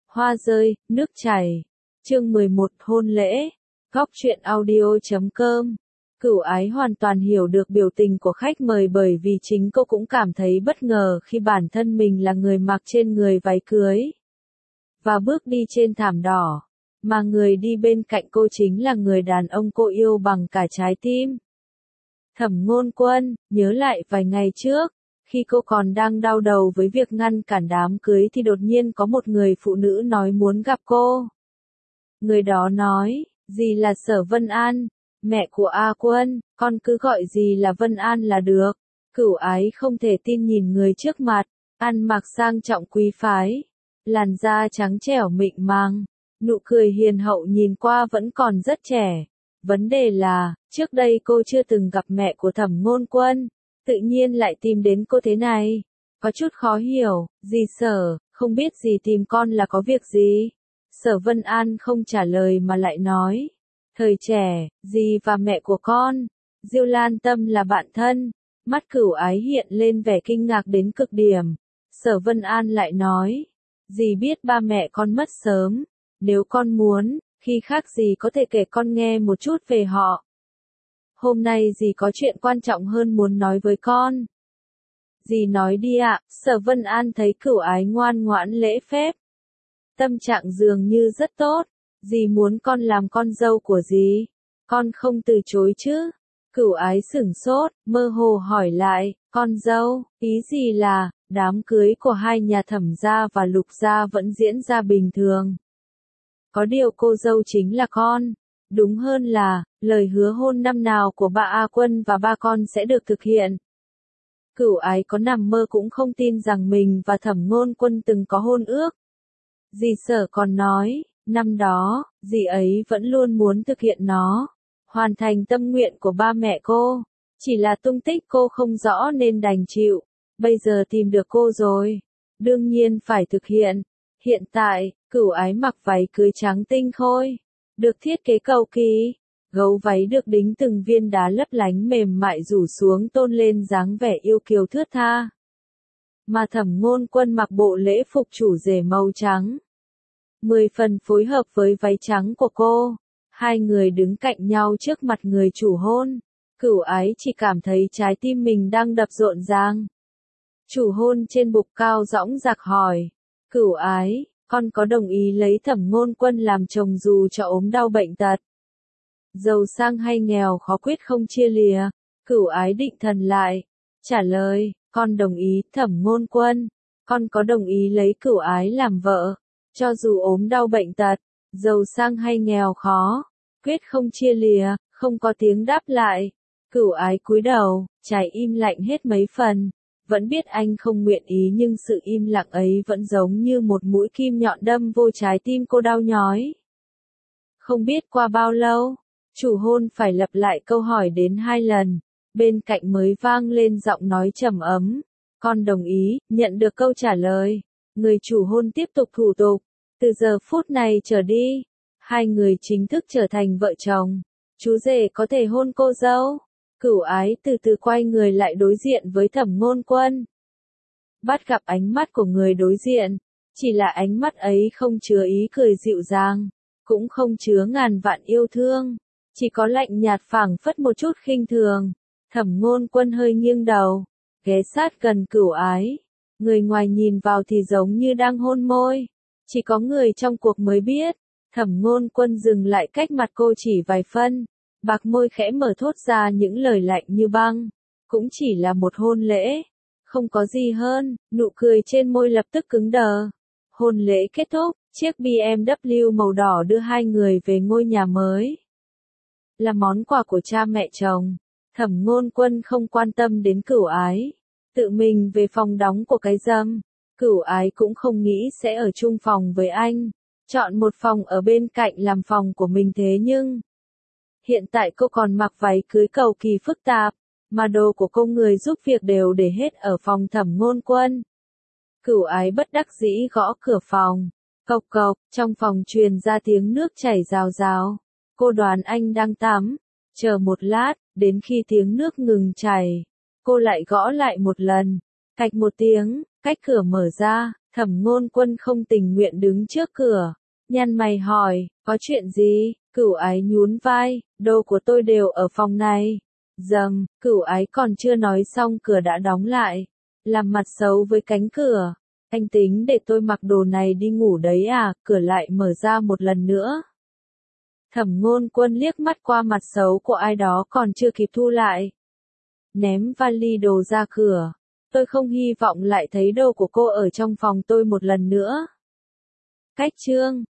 Hoa rơi, nước chảy. Chương 11 hôn lễ. Góc truyện audio.com. Cửu Ái hoàn toàn hiểu được biểu tình của khách mời bởi vì chính cô cũng cảm thấy bất ngờ khi bản thân mình là người mặc trên người váy cưới và bước đi trên thảm đỏ, mà người đi bên cạnh cô chính là người đàn ông cô yêu bằng cả trái tim. Thẩm Ngôn Quân, nhớ lại vài ngày trước, khi cô còn đang đau đầu với việc ngăn cản đám cưới thì đột nhiên có một người phụ nữ nói muốn gặp cô. Người đó nói, dì là Sở Vân An, mẹ của A Quân, con cứ gọi dì là Vân An là được. Cửu Ái không thể tin nhìn người trước mặt, ăn mặc sang trọng quý phái, làn da trắng trẻo mịn màng, nụ cười hiền hậu nhìn qua vẫn còn rất trẻ. Vấn đề là, trước đây cô chưa từng gặp mẹ của Thẩm Ngôn Quân, tự nhiên lại tìm đến cô thế này. Có chút khó hiểu, dì Sở, không biết dì tìm con là có việc gì? Sở Vân An không trả lời mà lại nói, thời trẻ, dì và mẹ của con, Diêu Lan Tâm là bạn thân. Mắt Cửu Ái hiện lên vẻ kinh ngạc đến cực điểm. Sở Vân An lại nói, dì biết ba mẹ con mất sớm, nếu con muốn, khi khác dì có thể kể con nghe một chút về họ. Hôm nay dì có chuyện quan trọng hơn muốn nói với con. Dì nói đi ạ. Sở Vân An thấy Cửu Ái ngoan ngoãn lễ phép, tâm trạng dường như rất tốt. Dì muốn con làm con dâu của dì, con không từ chối chứ? Cửu Ái sửng sốt, mơ hồ hỏi lại, con dâu, ý gì là, đám cưới của hai nhà Thẩm gia và Lục gia vẫn diễn ra bình thường. Có điều cô dâu chính là con. Đúng hơn là, lời hứa hôn năm nào của ba A Quân và ba con sẽ được thực hiện. Cửu Ái có nằm mơ cũng không tin rằng mình và Thẩm Ngôn Quân từng có hôn ước. Dì Sở còn nói, năm đó, dì ấy vẫn luôn muốn thực hiện nó, hoàn thành tâm nguyện của ba mẹ cô. Chỉ là tung tích cô không rõ nên đành chịu. Bây giờ tìm được cô rồi, đương nhiên phải thực hiện. Hiện tại, Cửu Ái mặc váy cưới trắng tinh khôi, được thiết kế cầu kỳ. Gấu váy được đính từng viên đá lấp lánh mềm mại rủ xuống tôn lên dáng vẻ yêu kiều thướt tha. Mà Thẩm Ngôn Quân mặc bộ lễ phục chủ rể màu trắng, 10 phần phối hợp với váy trắng của cô. Hai người đứng cạnh nhau trước mặt người chủ hôn. Cửu Ái chỉ cảm thấy trái tim mình đang đập rộn ràng. Chủ hôn trên bục cao dõng dạc hỏi, Cửu Ái, con có đồng ý lấy Thẩm Ngôn Quân làm chồng dù cho ốm đau bệnh tật? Giàu sang hay nghèo khó quyết không chia lìa. Cửu Ái định thần lại, trả lời, con đồng ý. Thẩm Ngôn Quân, con có đồng ý lấy Cửu Ái làm vợ, cho dù ốm đau bệnh tật, giàu sang hay nghèo khó, quyết không chia lìa. Không có tiếng đáp lại. Cửu Ái cúi đầu, trái im lạnh hết mấy phần. Vẫn biết anh không nguyện ý nhưng sự im lặng ấy vẫn giống như một mũi kim nhọn đâm vô trái tim cô đau nhói. Không biết qua bao lâu, chủ hôn phải lặp lại câu hỏi đến 2 lần, bên cạnh mới vang lên giọng nói trầm ấm, con đồng ý. Nhận được câu trả lời, người chủ hôn tiếp tục thủ tục. Từ giờ phút này trở đi, hai người chính thức trở thành vợ chồng. Chú rể có thể hôn cô dâu. Cửu Ái từ từ quay người lại đối diện với Thẩm Ngôn Quân. Bắt gặp ánh mắt của người đối diện, chỉ là ánh mắt ấy không chứa ý cười dịu dàng, cũng không chứa ngàn vạn yêu thương, chỉ có lạnh nhạt phảng phất một chút khinh thường. Thẩm Ngôn Quân hơi nghiêng đầu, ghé sát gần Cửu Ái. Người ngoài nhìn vào thì giống như đang hôn môi, chỉ có người trong cuộc mới biết. Thẩm Ngôn Quân dừng lại cách mặt cô chỉ vài phân, bạc môi khẽ mở thốt ra những lời lạnh như băng. Cũng chỉ là một hôn lễ, không có gì hơn. Nụ cười trên môi lập tức cứng đờ. Hôn lễ kết thúc, chiếc BMW màu đỏ đưa hai người về ngôi nhà mới, là món quà của cha mẹ chồng. Thẩm Ngôn Quân không quan tâm đến Cửu Ái, tự mình về phòng đóng của cái râm. Cửu Ái cũng không nghĩ sẽ ở chung phòng với anh, chọn một phòng ở bên cạnh làm phòng của mình. Thế nhưng hiện tại cô còn mặc váy cưới cầu kỳ phức tạp, mà đồ của cô người giúp việc đều để hết ở phòng Thẩm Ngôn Quân. Cửu Ái bất đắc dĩ gõ cửa phòng. Cộc cộc, trong phòng truyền ra tiếng nước chảy rào rào. Cô đoán anh đang tắm. Chờ một lát, đến khi tiếng nước ngừng chảy, cô lại gõ lại một lần. Cạch một tiếng, cách cửa mở ra, Thẩm Ngôn Quân không tình nguyện đứng trước cửa, nhăn mày hỏi, có chuyện gì? Cửu Ái nhún vai, đồ của tôi đều ở phòng này. Dầm, Cửu Ái còn chưa nói xong cửa đã đóng lại, làm mặt xấu với cánh cửa. Anh tính để tôi mặc đồ này đi ngủ đấy à? Cửa lại mở ra một lần nữa. Thẩm Ngôn Quân liếc mắt qua mặt xấu của ai đó còn chưa kịp thu lại, ném vali đồ ra cửa. Tôi không hy vọng lại thấy đồ của cô ở trong phòng tôi một lần nữa. Cách chương